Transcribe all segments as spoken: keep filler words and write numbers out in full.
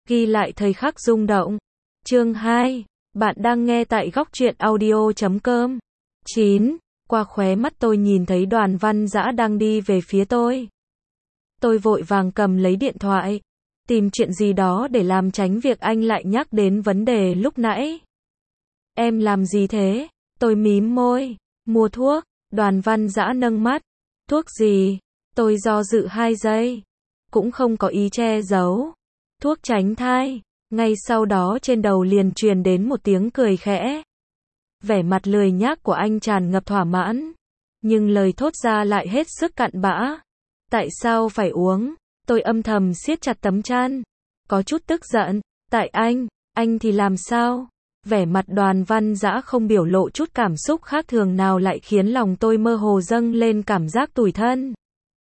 Ghi lại thời khắc rung động. Chương hai. Bạn đang nghe tại góc truyện audio chấm com. chín. Qua khóe mắt tôi nhìn thấy Đoàn Văn Dã đang đi về phía tôi. Tôi vội vàng cầm lấy điện thoại, tìm chuyện gì đó để làm tránh việc anh lại nhắc đến vấn đề lúc nãy. Em làm gì thế? Tôi mím môi. Mua thuốc. Đoàn Văn Dã nâng mắt. Thuốc gì? Tôi do dự hai giây. Cũng không có ý che giấu. Thuốc tránh thai. Ngay sau đó trên đầu liền truyền đến một tiếng cười khẽ. Vẻ mặt lười nhác của anh tràn ngập thỏa mãn. Nhưng lời thốt ra lại hết sức cặn bã. Tại sao phải uống? Tôi âm thầm siết chặt tấm chăn. Có chút tức giận. Tại anh, anh thì làm sao? Vẻ mặt Đoàn Văn Dã không biểu lộ chút cảm xúc khác thường nào lại khiến lòng tôi mơ hồ dâng lên cảm giác tủi thân.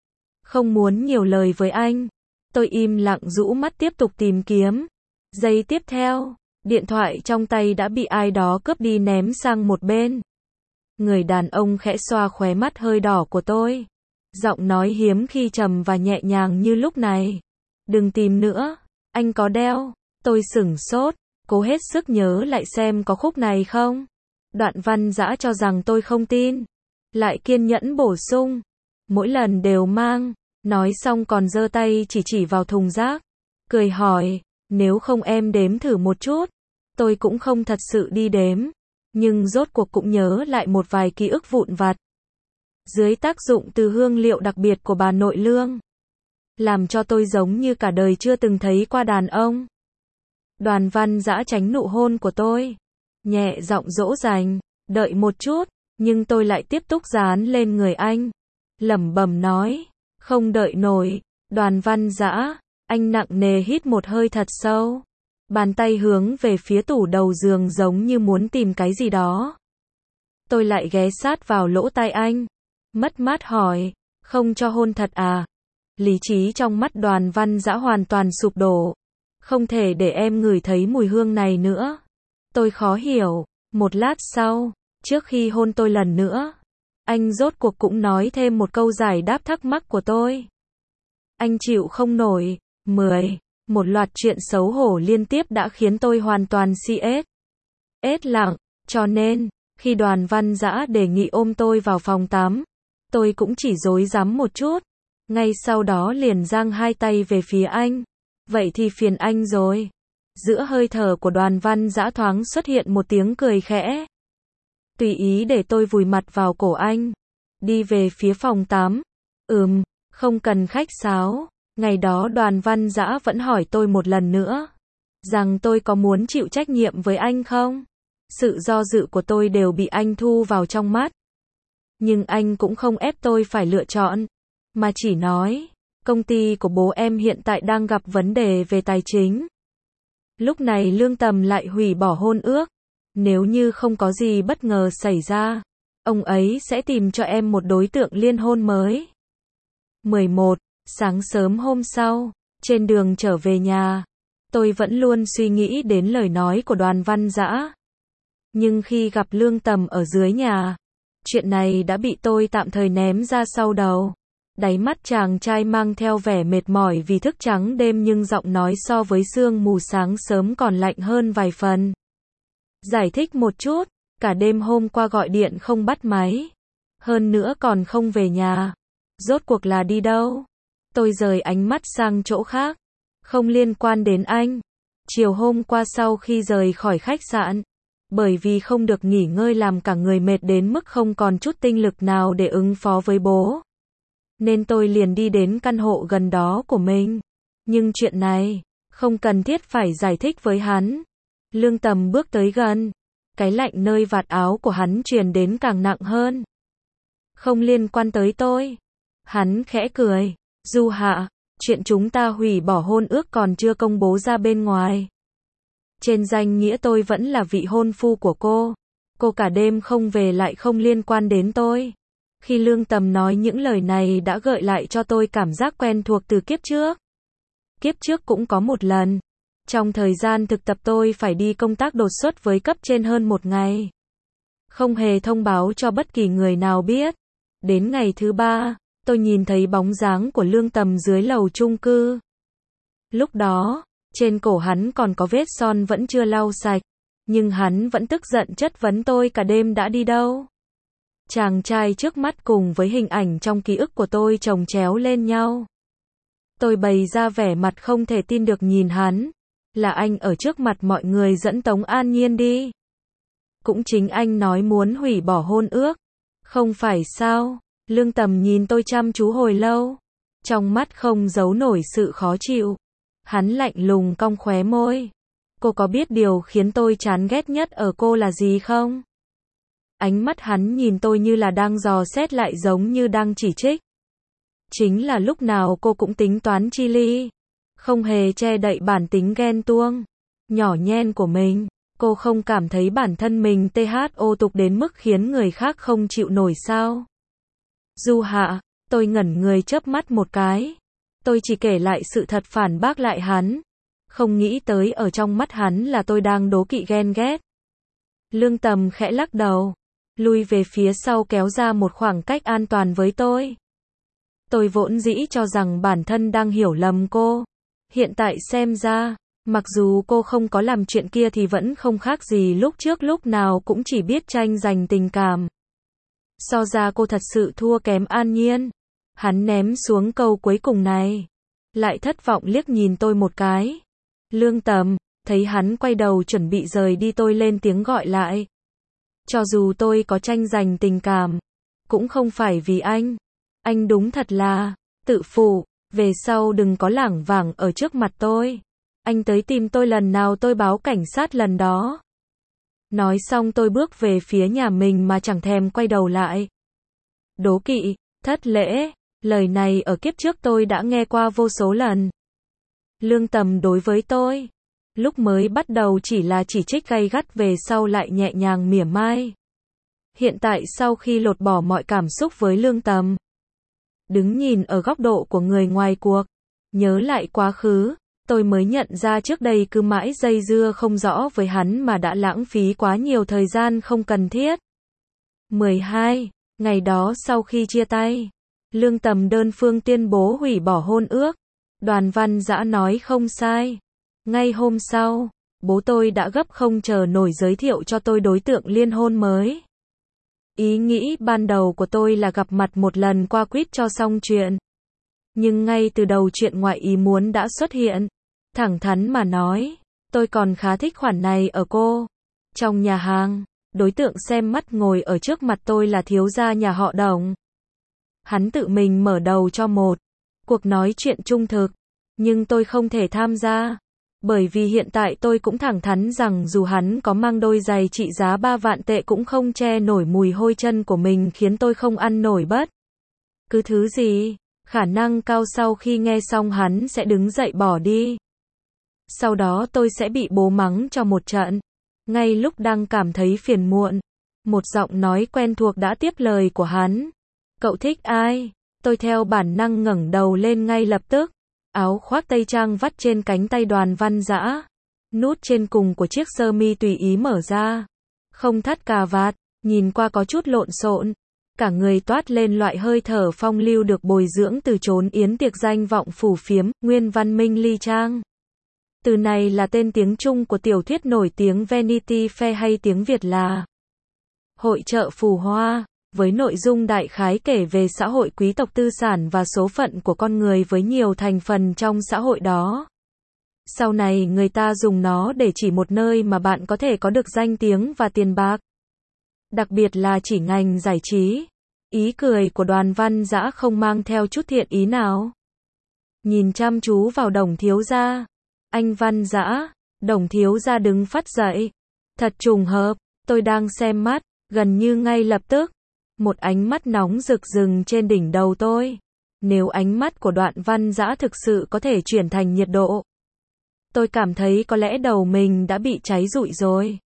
Không muốn nhiều lời với anh. Tôi im lặng rũ mắt tiếp tục tìm kiếm. Giây tiếp theo, điện thoại trong tay đã bị ai đó cướp đi ném sang một bên. Người đàn ông khẽ xoa khóe mắt hơi đỏ của tôi. Giọng nói hiếm khi trầm và nhẹ nhàng như lúc này. Đừng tìm nữa, anh có đeo. Tôi sửng sốt, cố hết sức nhớ lại xem có khúc này không. Đoạn Văn Dã cho rằng tôi không tin. Lại kiên nhẫn bổ sung. Mỗi lần đều mang. Nói xong còn giơ tay chỉ chỉ vào thùng rác. Cười hỏi, nếu không em đếm thử một chút. Tôi cũng không thật sự đi đếm. Nhưng rốt cuộc cũng nhớ lại một vài ký ức vụn vặt. Dưới tác dụng từ hương liệu đặc biệt của bà nội Lương. Làm cho tôi giống như cả đời chưa từng thấy qua đàn ông. Đoàn Văn Dã tránh nụ hôn của tôi. Nhẹ giọng dỗ dành, đợi một chút, nhưng tôi lại tiếp tục dán lên người anh. Lẩm bẩm nói, không đợi nổi. Đoàn Văn Dã, anh nặng nề hít một hơi thật sâu. Bàn tay hướng về phía tủ đầu giường giống như muốn tìm cái gì đó. Tôi lại ghé sát vào lỗ tai anh. Mất mát hỏi, không cho hôn thật à? Lý trí trong mắt Đoàn Văn Dã hoàn toàn sụp đổ. Không thể để em ngửi thấy mùi hương này nữa. Tôi khó hiểu. Một lát sau, trước khi hôn tôi lần nữa, anh rốt cuộc cũng nói thêm một câu giải đáp thắc mắc của tôi. Anh chịu không nổi. mười. Một loạt chuyện xấu hổ liên tiếp đã khiến tôi hoàn toàn si ết. Ết lặng, cho nên, khi Đoàn Văn Dã đề nghị ôm tôi vào phòng tắm, tôi cũng chỉ rối rắm một chút. Ngay sau đó liền giang hai tay về phía anh. Vậy thì phiền anh rồi. Giữa hơi thở của Đoàn Văn Dã thoáng xuất hiện một tiếng cười khẽ. Tùy ý để tôi vùi mặt vào cổ anh. Đi về phía phòng tắm. Ừm, không cần khách sáo. Ngày đó Đoàn Văn Dã vẫn hỏi tôi một lần nữa. Rằng tôi có muốn chịu trách nhiệm với anh không? Sự do dự của tôi đều bị anh thu vào trong mắt. Nhưng anh cũng không ép tôi phải lựa chọn. Mà chỉ nói, công ty của bố em hiện tại đang gặp vấn đề về tài chính. Lúc này Lương Tầm lại hủy bỏ hôn ước. Nếu như không có gì bất ngờ xảy ra, ông ấy sẽ tìm cho em một đối tượng liên hôn mới. mười một. Sáng sớm hôm sau, trên đường trở về nhà, tôi vẫn luôn suy nghĩ đến lời nói của Đoàn Văn Dã. Nhưng khi gặp Lương Tầm ở dưới nhà, chuyện này đã bị tôi tạm thời ném ra sau đầu. Đáy mắt chàng trai mang theo vẻ mệt mỏi vì thức trắng đêm nhưng giọng nói so với sương mù sáng sớm còn lạnh hơn vài phần. Giải thích một chút, cả đêm hôm qua gọi điện không bắt máy. Hơn nữa còn không về nhà. Rốt cuộc là đi đâu? Tôi rời ánh mắt sang chỗ khác. Không liên quan đến anh. Chiều hôm qua sau khi rời khỏi khách sạn, bởi vì không được nghỉ ngơi làm cả người mệt đến mức không còn chút tinh lực nào để ứng phó với bố. Nên tôi liền đi đến căn hộ gần đó của mình. Nhưng chuyện này, không cần thiết phải giải thích với hắn. Lương Tầm bước tới gần. Cái lạnh nơi vạt áo của hắn truyền đến càng nặng hơn. Không liên quan tới tôi. Hắn khẽ cười. Du Hạ, chuyện chúng ta hủy bỏ hôn ước còn chưa công bố ra bên ngoài. Trên danh nghĩa tôi vẫn là vị hôn phu của cô. Cô cả đêm không về lại không liên quan đến tôi. Khi Lương Tầm nói những lời này đã gợi lại cho tôi cảm giác quen thuộc từ kiếp trước. Kiếp trước cũng có một lần. Trong thời gian thực tập tôi phải đi công tác đột xuất với cấp trên hơn một ngày. Không hề thông báo cho bất kỳ người nào biết. Đến ngày thứ ba, tôi nhìn thấy bóng dáng của Lương Tầm dưới lầu chung cư. Lúc đó, Trên cổ hắn còn có vết son vẫn chưa lau sạch, nhưng hắn vẫn tức giận chất vấn tôi cả đêm đã đi đâu. Chàng trai trước mắt cùng với hình ảnh trong ký ức của tôi chồng chéo lên nhau. Tôi bày ra vẻ mặt không thể tin được nhìn hắn. Là anh ở trước mặt mọi người dẫn Tống An Nhiên đi. Cũng chính anh nói muốn hủy bỏ hôn ước. Không phải sao? Lương Tầm nhìn tôi chăm chú hồi lâu. Trong mắt không giấu nổi sự khó chịu. Hắn lạnh lùng cong khóe môi. Cô có biết điều khiến tôi chán ghét nhất ở cô là gì không? Ánh mắt hắn nhìn tôi như là đang dò xét lại giống như đang chỉ trích. Chính là lúc nào cô cũng tính toán chi ly. Không hề che đậy bản tính ghen tuông, nhỏ nhen của mình. Cô không cảm thấy bản thân mình thô tục đến mức khiến người khác không chịu nổi sao? Du Hạ, tôi ngẩn người chớp mắt một cái. Tôi chỉ kể lại sự thật phản bác lại hắn. Không nghĩ tới ở trong mắt hắn là tôi đang đố kỵ ghen ghét. Lương Tầm khẽ lắc đầu, lui về phía sau kéo ra một khoảng cách an toàn với tôi. Tôi vốn dĩ cho rằng bản thân đang hiểu lầm cô. Hiện tại xem ra, mặc dù cô không có làm chuyện kia thì vẫn không khác gì lúc trước lúc nào cũng chỉ biết tranh giành tình cảm. So ra cô thật sự thua kém An Nhiên. Hắn ném xuống câu cuối cùng này. Lại thất vọng liếc nhìn tôi một cái. Lương Tầm, thấy hắn quay đầu chuẩn bị rời đi tôi lên tiếng gọi lại. Cho dù tôi có tranh giành tình cảm, cũng không phải vì anh. Anh đúng thật là tự phụ. Về sau đừng có lảng vảng ở trước mặt tôi. Anh tới tìm tôi lần nào tôi báo cảnh sát lần đó. Nói xong tôi bước về phía nhà mình mà chẳng thèm quay đầu lại. Đố kỵ, thất lễ, lời này ở kiếp trước tôi đã nghe qua vô số lần. Lương Tầm đối với tôi, lúc mới bắt đầu chỉ là chỉ trích gay gắt, về sau lại nhẹ nhàng mỉa mai. Hiện tại sau khi lột bỏ mọi cảm xúc với Lương Tầm, đứng nhìn ở góc độ của người ngoài cuộc, nhớ lại quá khứ, tôi mới nhận ra trước đây cứ mãi dây dưa không rõ với hắn mà đã lãng phí quá nhiều thời gian không cần thiết. mười hai. Ngày đó sau khi chia tay, Lương Tầm đơn phương tuyên bố hủy bỏ hôn ước. Đoàn Văn Dã nói không sai. Ngay hôm sau, bố tôi đã gấp không chờ nổi giới thiệu cho tôi đối tượng liên hôn mới. Ý nghĩ ban đầu của tôi là gặp mặt một lần qua quýt cho xong chuyện. Nhưng ngay từ đầu chuyện ngoại ý muốn đã xuất hiện. Thẳng thắn mà nói, tôi còn khá thích khoản này ở cô. Trong nhà hàng, đối tượng xem mắt ngồi ở trước mặt tôi là thiếu gia nhà họ Đồng. Hắn tự mình mở đầu cho một cuộc nói chuyện trung thực, nhưng tôi không thể tham gia. Bởi vì hiện tại tôi cũng thẳng thắn rằng dù hắn có mang đôi giày trị giá ba vạn tệ cũng không che nổi mùi hôi chân của mình, khiến tôi không ăn nổi bất cứ thứ gì. Khả năng cao sau khi nghe xong hắn sẽ đứng dậy bỏ đi. Sau đó tôi sẽ bị bố mắng cho một trận. Ngay lúc đang cảm thấy phiền muộn, một giọng nói quen thuộc đã tiếp lời của hắn. Cậu thích ai? Tôi theo bản năng ngẩng đầu lên ngay lập tức. Áo khoác tây trang vắt trên cánh tay Đoàn Văn Dã. Nút trên cùng của chiếc sơ mi tùy ý mở ra. Không thắt cà vạt, nhìn qua có chút lộn xộn. Cả người toát lên loại hơi thở phong lưu được bồi dưỡng từ chốn yến tiệc danh vọng phủ phiếm, nguyên văn minh ly trang. Từ này là tên tiếng Trung của tiểu thuyết nổi tiếng Vanity Fair, hay tiếng Việt là Hội chợ phù hoa, với nội dung đại khái kể về xã hội quý tộc tư sản và số phận của con người với nhiều thành phần trong xã hội đó. Sau này người ta dùng nó để chỉ một nơi mà bạn có thể có được danh tiếng và tiền bạc. Đặc biệt là chỉ ngành giải trí. Ý cười của Đoàn Văn Dã không mang theo chút thiện ý nào. Nhìn chăm chú vào Đồng thiếu gia. Anh Văn Dã, Đồng thiếu gia đứng phắt dậy. Thật trùng hợp, tôi đang xem mắt, gần như ngay lập tức, một ánh mắt nóng rực dừng trên đỉnh đầu tôi. Nếu ánh mắt của Đoạn Văn Dã thực sự có thể chuyển thành nhiệt độ, tôi cảm thấy có lẽ đầu mình đã bị cháy rụi rồi.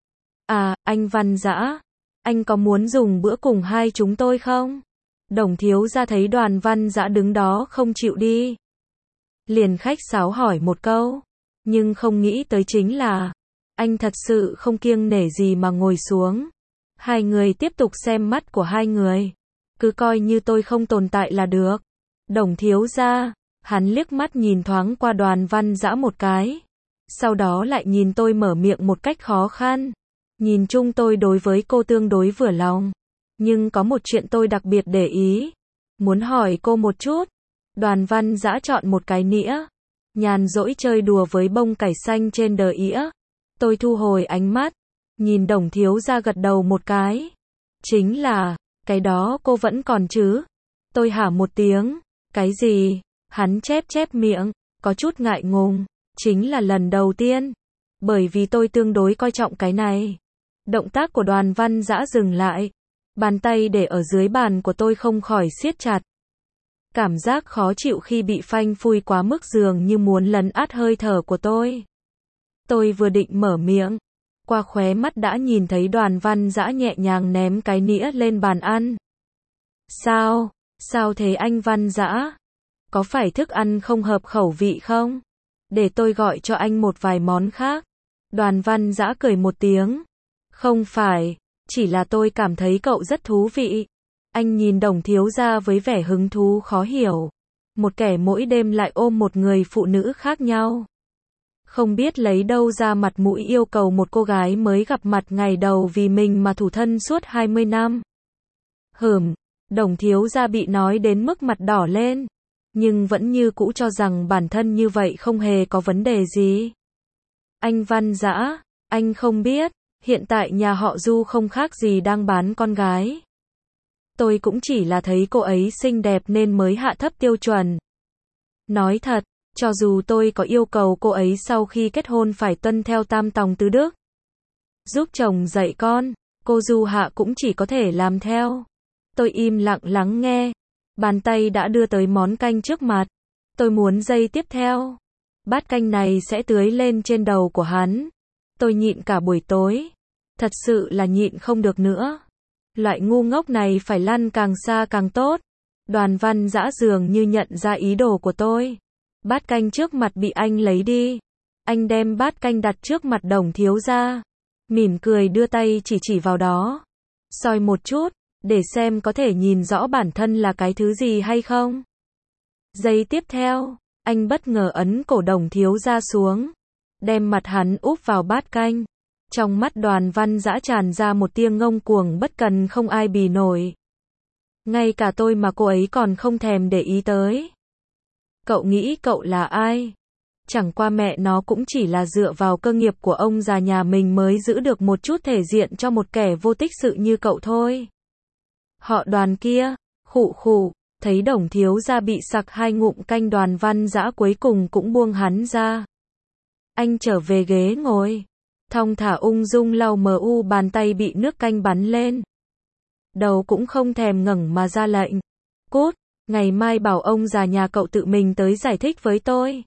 À, anh Văn Dã, anh có muốn dùng bữa cùng hai chúng tôi không? Đồng thiếu gia thấy Đoàn Văn Dã đứng đó không chịu đi, liền khách sáo hỏi một câu, nhưng không nghĩ tới chính là, anh thật sự không kiêng nể gì mà ngồi xuống. Hai người tiếp tục xem mắt của hai người, cứ coi như tôi không tồn tại là được. Đồng thiếu gia, hắn liếc mắt nhìn thoáng qua Đoàn Văn Dã một cái, sau đó lại nhìn tôi mở miệng một cách khó khăn. Nhìn chung tôi đối với cô tương đối vừa lòng. Nhưng có một chuyện tôi đặc biệt để ý. Muốn hỏi cô một chút. Đoàn Văn Dã chọn một cái nĩa. Nhàn rỗi chơi đùa với bông cải xanh trên đờ ĩa. Tôi thu hồi ánh mắt. Nhìn Đồng thiếu gia gật đầu một cái. Chính là, cái đó cô vẫn còn chứ? Tôi hả một tiếng. Cái gì? Hắn chép chép miệng, có chút ngại ngùng. Chính là lần đầu tiên. Bởi vì tôi tương đối coi trọng cái này. Động tác của Đoàn Văn Dã dừng lại. Bàn tay để ở dưới bàn của tôi không khỏi siết chặt. Cảm giác khó chịu khi bị phanh phui quá mức dường như muốn lấn át hơi thở của tôi. Tôi vừa định mở miệng. Qua khóe mắt đã nhìn thấy Đoàn Văn Dã nhẹ nhàng ném cái nĩa lên bàn ăn. Sao? Sao thế anh Văn Dã? Có phải thức ăn không hợp khẩu vị không? Để tôi gọi cho anh một vài món khác. Đoàn Văn Dã cười một tiếng. Không phải, chỉ là tôi cảm thấy cậu rất thú vị. Anh nhìn Đồng thiếu gia với vẻ hứng thú khó hiểu. Một kẻ mỗi đêm lại ôm một người phụ nữ khác nhau. Không biết lấy đâu ra mặt mũi yêu cầu một cô gái mới gặp mặt ngày đầu vì mình mà thủ thân suốt hai mươi năm. Hừm, Đồng thiếu gia bị nói đến mức mặt đỏ lên. Nhưng vẫn như cũ cho rằng bản thân như vậy không hề có vấn đề gì. Anh Văn Dã, anh không biết, hiện tại nhà họ Du không khác gì đang bán con gái. Tôi cũng chỉ là thấy cô ấy xinh đẹp nên mới hạ thấp tiêu chuẩn. Nói thật, cho dù tôi có yêu cầu cô ấy sau khi kết hôn phải tuân theo tam tòng tứ đức, giúp chồng dạy con, cô Du Hạ cũng chỉ có thể làm theo. Tôi im lặng lắng nghe. Bàn tay đã đưa tới món canh trước mặt. Tôi muốn giây tiếp theo. Bát canh này sẽ tưới lên trên đầu của hắn. Tôi nhịn cả buổi tối. Thật sự là nhịn không được nữa. Loại ngu ngốc này phải lăn càng xa càng tốt. Đoàn Văn Dã dường như nhận ra ý đồ của tôi. Bát canh trước mặt bị anh lấy đi. Anh đem bát canh đặt trước mặt Đồng thiếu gia. Mỉm cười đưa tay chỉ chỉ vào đó. Soi một chút, để xem có thể nhìn rõ bản thân là cái thứ gì hay không. Giây tiếp theo, anh bất ngờ ấn cổ Đồng thiếu gia xuống. Đem mặt hắn úp vào bát canh. Trong mắt Đoàn Văn Dã tràn ra một tia ngông cuồng bất cần không ai bì nổi. Ngay cả tôi mà cô ấy còn không thèm để ý tới. Cậu nghĩ cậu là ai? Chẳng qua mẹ nó cũng chỉ là dựa vào cơ nghiệp của ông già nhà mình mới giữ được một chút thể diện cho một kẻ vô tích sự như cậu thôi. Họ Đoàn kia, khụ khụ, thấy Đồng thiếu gia bị sặc hai ngụm canh Đoàn Văn Dã cuối cùng cũng buông hắn ra. Anh trở về ghế ngồi. Thong thả ung dung lau mờ u bàn tay bị nước canh bắn lên. Đầu cũng không thèm ngẩng mà ra lệnh. Cút, ngày mai bảo ông già nhà cậu tự mình tới giải thích với tôi.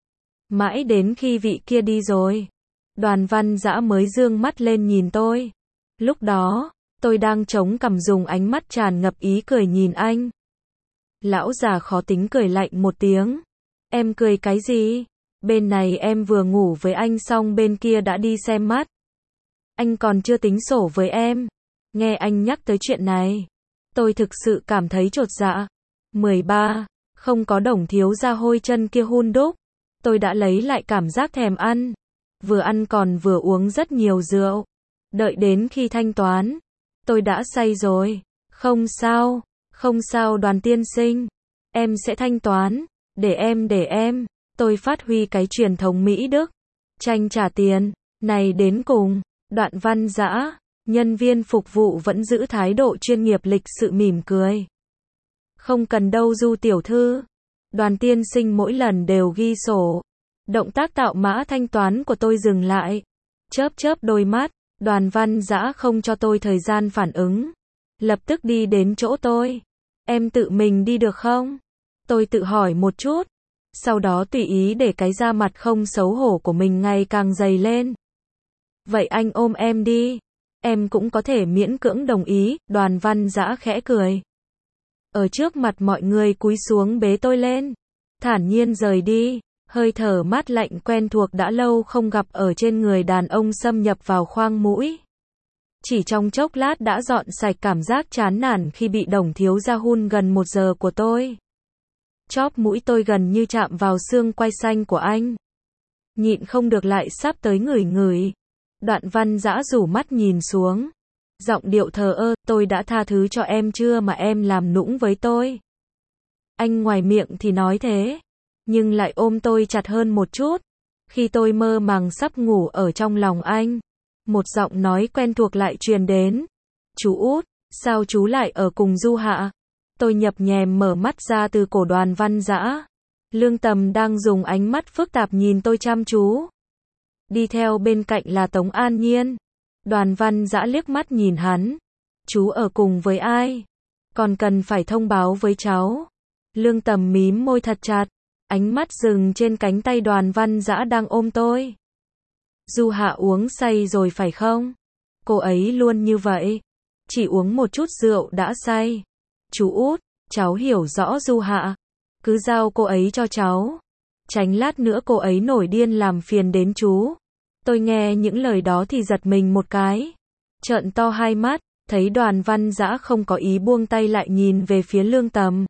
Mãi đến khi vị kia đi rồi, Đoàn Văn Dã mới dương mắt lên nhìn tôi. Lúc đó, tôi đang chống cằm dùng ánh mắt tràn ngập ý cười nhìn anh. Lão già khó tính cười lạnh một tiếng. Em cười cái gì? Bên này em vừa ngủ với anh xong bên kia đã đi xem mắt. Anh còn chưa tính sổ với em. Nghe anh nhắc tới chuyện này, tôi thực sự cảm thấy chột dạ. mười ba. Không có Đồng thiếu gia hôi chân kia hun đúc. Tôi đã lấy lại cảm giác thèm ăn. Vừa ăn còn vừa uống rất nhiều rượu. Đợi đến khi thanh toán, tôi đã say rồi. Không sao, không sao Đoàn tiên sinh. Em sẽ thanh toán. Để em để em. Tôi phát huy cái truyền thống Mỹ Đức. Tranh trả tiền. Này đến cùng. Đoạn Văn Dã. Nhân viên phục vụ vẫn giữ thái độ chuyên nghiệp lịch sự mỉm cười. Không cần đâu Du tiểu thư. Đoàn tiên sinh mỗi lần đều ghi sổ. Động tác tạo mã thanh toán của tôi dừng lại. Chớp chớp đôi mắt. Đoàn Văn Dã không cho tôi thời gian phản ứng. Lập tức đi đến chỗ tôi. Em tự mình đi được không? Tôi tự hỏi một chút. Sau đó tùy ý để cái da mặt không xấu hổ của mình ngày càng dày lên. Vậy anh ôm em đi. Em cũng có thể miễn cưỡng đồng ý. Đoàn Văn Dã khẽ cười. Ở trước mặt mọi người cúi xuống bế tôi lên. Thản nhiên rời đi. Hơi thở mát lạnh quen thuộc đã lâu không gặp ở trên người đàn ông xâm nhập vào khoang mũi. Chỉ trong chốc lát đã dọn sạch cảm giác chán nản khi bị Đồng thiếu gia hun gần một giờ của tôi. Chóp mũi tôi gần như chạm vào xương quai xanh của anh. nhịn không được lại sắp tới ngửi ngửi. Đoạn Văn Dã rủ mắt nhìn xuống. Giọng điệu thờ ơ, tôi đã tha thứ cho em chưa mà em làm nũng với tôi. Anh ngoài miệng thì nói thế, nhưng lại ôm tôi chặt hơn một chút. Khi tôi mơ màng sắp ngủ ở trong lòng anh, một giọng nói quen thuộc lại truyền đến. Chú út, sao chú lại ở cùng Du Hạ? Tôi nhập nhèm mở mắt ra từ cổ Đoàn Văn Dã. Lương Tầm đang dùng ánh mắt phức tạp nhìn tôi chăm chú. Đi theo bên cạnh là Tống An Nhiên. Đoàn Văn Dã liếc mắt nhìn hắn. Chú ở cùng với ai? Còn cần phải thông báo với cháu. Lương Tầm mím môi thật chặt, ánh mắt dừng trên cánh tay Đoàn Văn Dã đang ôm tôi. Du Hạ uống say rồi phải không? Cô ấy luôn như vậy. Chỉ uống một chút rượu đã say. Chú út, cháu hiểu rõ Du Hạ. Cứ giao cô ấy cho cháu. Tránh lát nữa cô ấy nổi điên làm phiền đến chú. Tôi nghe những lời đó thì giật mình một cái. Trợn to hai mắt, thấy Đoàn Văn Dã không có ý buông tay lại nhìn về phía Lương Tầm.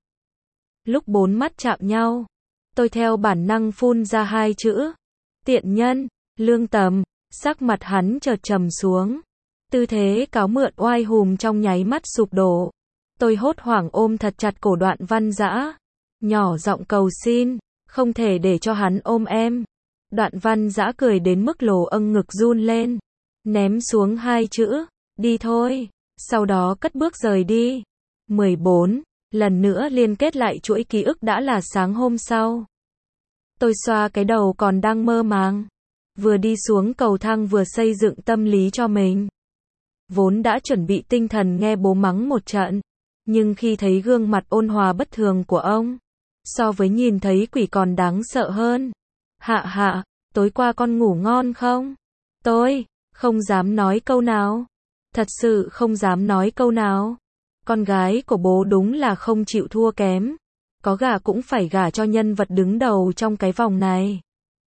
Lúc bốn mắt chạm nhau, tôi theo bản năng phun ra hai chữ. Tiện nhân. Lương Tầm, sắc mặt hắn chợt trầm xuống. Tư thế cáo mượn oai hùm trong nháy mắt sụp đổ. Tôi hốt hoảng ôm thật chặt cổ Đoạn Văn Dã, nhỏ giọng cầu xin, không thể để cho hắn ôm em. Đoạn Văn Dã cười đến mức lồ âng ngực run lên, ném xuống hai chữ, đi thôi, sau đó cất bước rời đi. mười bốn. Lần nữa liên kết lại chuỗi ký ức đã là sáng hôm sau. Tôi xoa cái đầu còn đang mơ màng. Vừa đi xuống cầu thang vừa xây dựng tâm lý cho mình. Vốn đã chuẩn bị tinh thần nghe bố mắng một trận. Nhưng khi thấy gương mặt ôn hòa bất thường của ông, so với nhìn thấy quỷ còn đáng sợ hơn. Hạ hạ, tối qua con ngủ ngon không? Tôi không dám nói câu nào. Thật sự không dám nói câu nào. Con gái của bố đúng là không chịu thua kém. Có gả cũng phải gả cho nhân vật đứng đầu trong cái vòng này.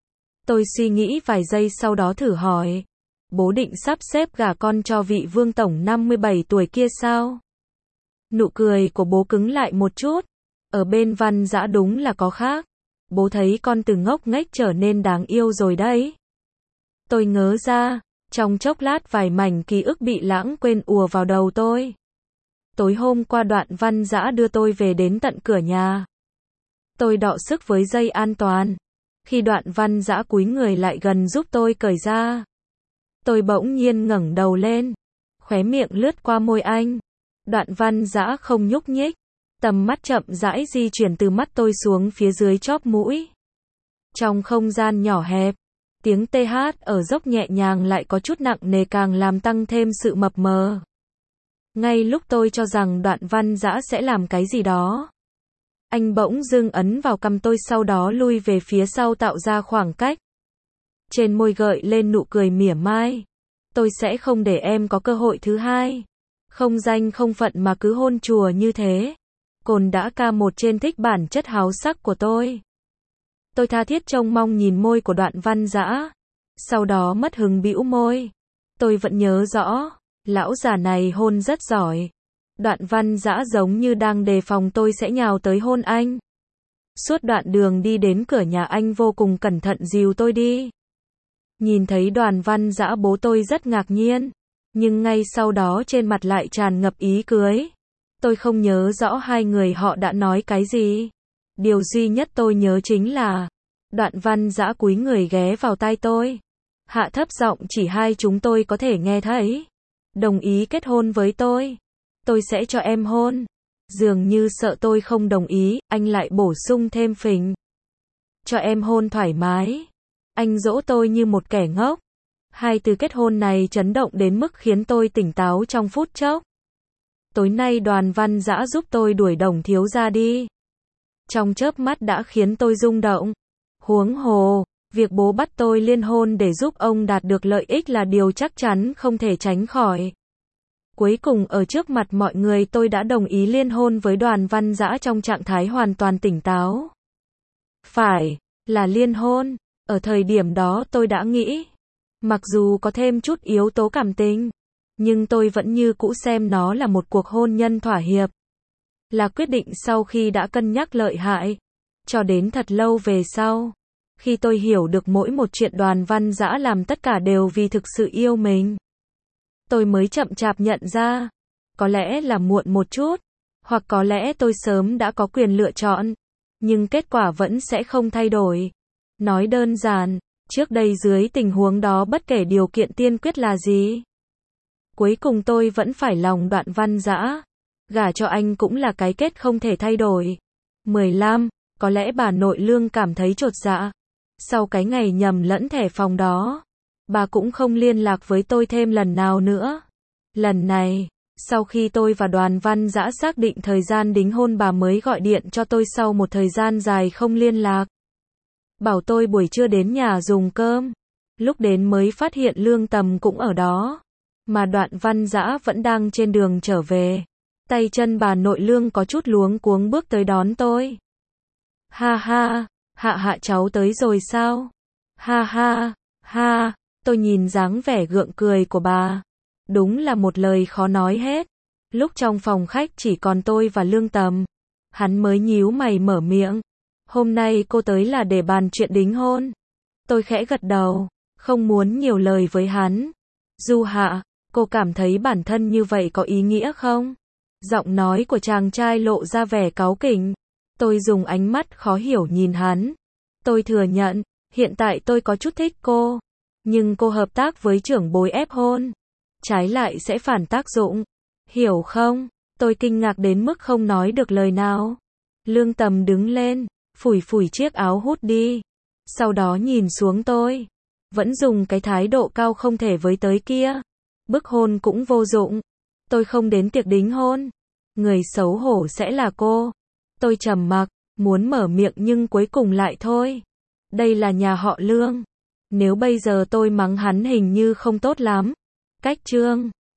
Tôi suy nghĩ vài giây sau đó thử hỏi. Bố định sắp xếp gả con cho vị vương tổng năm mươi bảy tuổi kia sao? Nụ cười của bố cứng lại một chút. Ở bên Văn Dã đúng là có khác. Bố thấy con từ ngốc nghếch trở nên đáng yêu rồi đấy. Tôi ngớ ra. Trong chốc lát vài mảnh ký ức bị lãng quên ùa vào đầu tôi. Tối hôm qua Đoạn Văn Dã đưa tôi về đến tận cửa nhà. Tôi đọ sức với dây an toàn. Khi Đoạn Văn Dã cúi người lại gần giúp tôi cởi ra, tôi bỗng nhiên ngẩng đầu lên. Khóe miệng lướt qua môi anh. Đoạn Văn Dã không nhúc nhích. Tầm mắt chậm rãi di chuyển từ mắt tôi xuống phía dưới chóp mũi. Trong không gian nhỏ hẹp, tiếng tê hát ở dốc nhẹ nhàng lại có chút nặng nề càng làm tăng thêm sự mập mờ. Ngay lúc tôi cho rằng Đoạn Văn Dã sẽ làm cái gì đó, anh bỗng dưng ấn vào cằm tôi sau đó lui về phía sau tạo ra khoảng cách. Trên môi gợi lên nụ cười mỉa mai. Tôi sẽ không để em có cơ hội thứ hai. Không danh không phận mà cứ hôn chùa như thế. Cồn đã ca một trên thích bản chất háo sắc của tôi. Tôi tha thiết trông mong nhìn môi của Đoạn Văn Dã. Sau đó mất hứng bĩu môi. Tôi vẫn nhớ rõ. Lão già này hôn rất giỏi. Đoạn Văn Dã giống như đang đề phòng tôi sẽ nhào tới hôn anh. Suốt đoạn đường đi đến cửa nhà anh vô cùng cẩn thận dìu tôi đi. Nhìn thấy Đoàn Văn Dã bố tôi rất ngạc nhiên. Nhưng ngay sau đó trên mặt lại tràn ngập ý cưới. Tôi không nhớ rõ hai người họ đã nói cái gì. Điều duy nhất tôi nhớ chính là Đoạn Văn Dã cúi người ghé vào tai tôi. Hạ thấp giọng chỉ hai chúng tôi có thể nghe thấy. Đồng ý kết hôn với tôi. Tôi sẽ cho em hôn. Dường như sợ tôi không đồng ý, anh lại bổ sung thêm phình. Cho em hôn thoải mái. Anh dỗ tôi như một kẻ ngốc. Hai từ kết hôn này chấn động đến mức khiến tôi tỉnh táo trong phút chốc. Tối nay Đoàn Văn Dã giúp tôi đuổi Đồng thiếu gia đi. Trong chớp mắt đã khiến tôi rung động. Huống hồ, việc bố bắt tôi liên hôn để giúp ông đạt được lợi ích là điều chắc chắn không thể tránh khỏi. Cuối cùng ở trước mặt mọi người tôi đã đồng ý liên hôn với Đoàn Văn Dã trong trạng thái hoàn toàn tỉnh táo. Phải, là liên hôn. Ở thời điểm đó tôi đã nghĩ, mặc dù có thêm chút yếu tố cảm tình, nhưng tôi vẫn như cũ xem nó là một cuộc hôn nhân thỏa hiệp. Là quyết định sau khi đã cân nhắc lợi hại. Cho đến thật lâu về sau, Khi tôi hiểu được mỗi một chuyện Đoàn Văn Dã làm tất cả đều vì thực sự yêu mình, tôi mới chậm chạp nhận ra, có lẽ là muộn một chút, hoặc có lẽ tôi sớm đã có quyền lựa chọn, nhưng kết quả vẫn sẽ không thay đổi. Nói đơn giản, trước đây dưới tình huống đó bất kể điều kiện tiên quyết là gì, cuối cùng tôi vẫn phải lòng Đoạn Văn Dã. Gả cho anh cũng là cái kết không thể thay đổi. mười lăm, có lẽ bà nội Lương cảm thấy chột dạ. Sau cái ngày nhầm lẫn thẻ phòng đó, bà cũng không liên lạc với tôi thêm lần nào nữa. Lần này, sau khi tôi và Đoàn Văn Dã xác định thời gian đính hôn, bà mới gọi điện cho tôi sau một thời gian dài không liên lạc. Bảo tôi buổi trưa đến nhà dùng cơm. Lúc đến mới phát hiện Lương Tầm cũng ở đó, mà Đoạn Văn Dã vẫn đang trên đường trở về. Tay chân bà nội Lương có chút luống cuống bước tới đón tôi. Ha ha, Hạ Hạ cháu tới rồi sao? Ha ha, ha, tôi nhìn dáng vẻ gượng cười của bà. Đúng là một lời khó nói hết. Lúc trong phòng khách chỉ còn tôi và Lương Tầm, hắn mới nhíu mày mở miệng. Hôm nay cô tới là để bàn chuyện đính hôn. Tôi khẽ gật đầu, không muốn nhiều lời với hắn. Du Hạ, cô cảm thấy bản thân như vậy có ý nghĩa không? Giọng nói của chàng trai lộ ra vẻ cáu kỉnh. Tôi dùng ánh mắt khó hiểu nhìn hắn. Tôi thừa nhận, hiện tại tôi có chút thích cô. Nhưng cô hợp tác với trưởng bối ép hôn, trái lại sẽ phản tác dụng. Hiểu không? Tôi kinh ngạc đến mức không nói được lời nào. Lương Tầm đứng lên, phủi phủi chiếc áo hút đi. Sau đó nhìn xuống tôi. Vẫn dùng cái thái độ cao không thể với tới kia. Bức hôn cũng vô dụng. Tôi không đến tiệc đính hôn. Người xấu hổ sẽ là cô. Tôi trầm mặc, muốn mở miệng nhưng cuối cùng lại thôi. Đây là nhà họ Lương. Nếu bây giờ tôi mắng hắn hình như không tốt lắm. Cách chương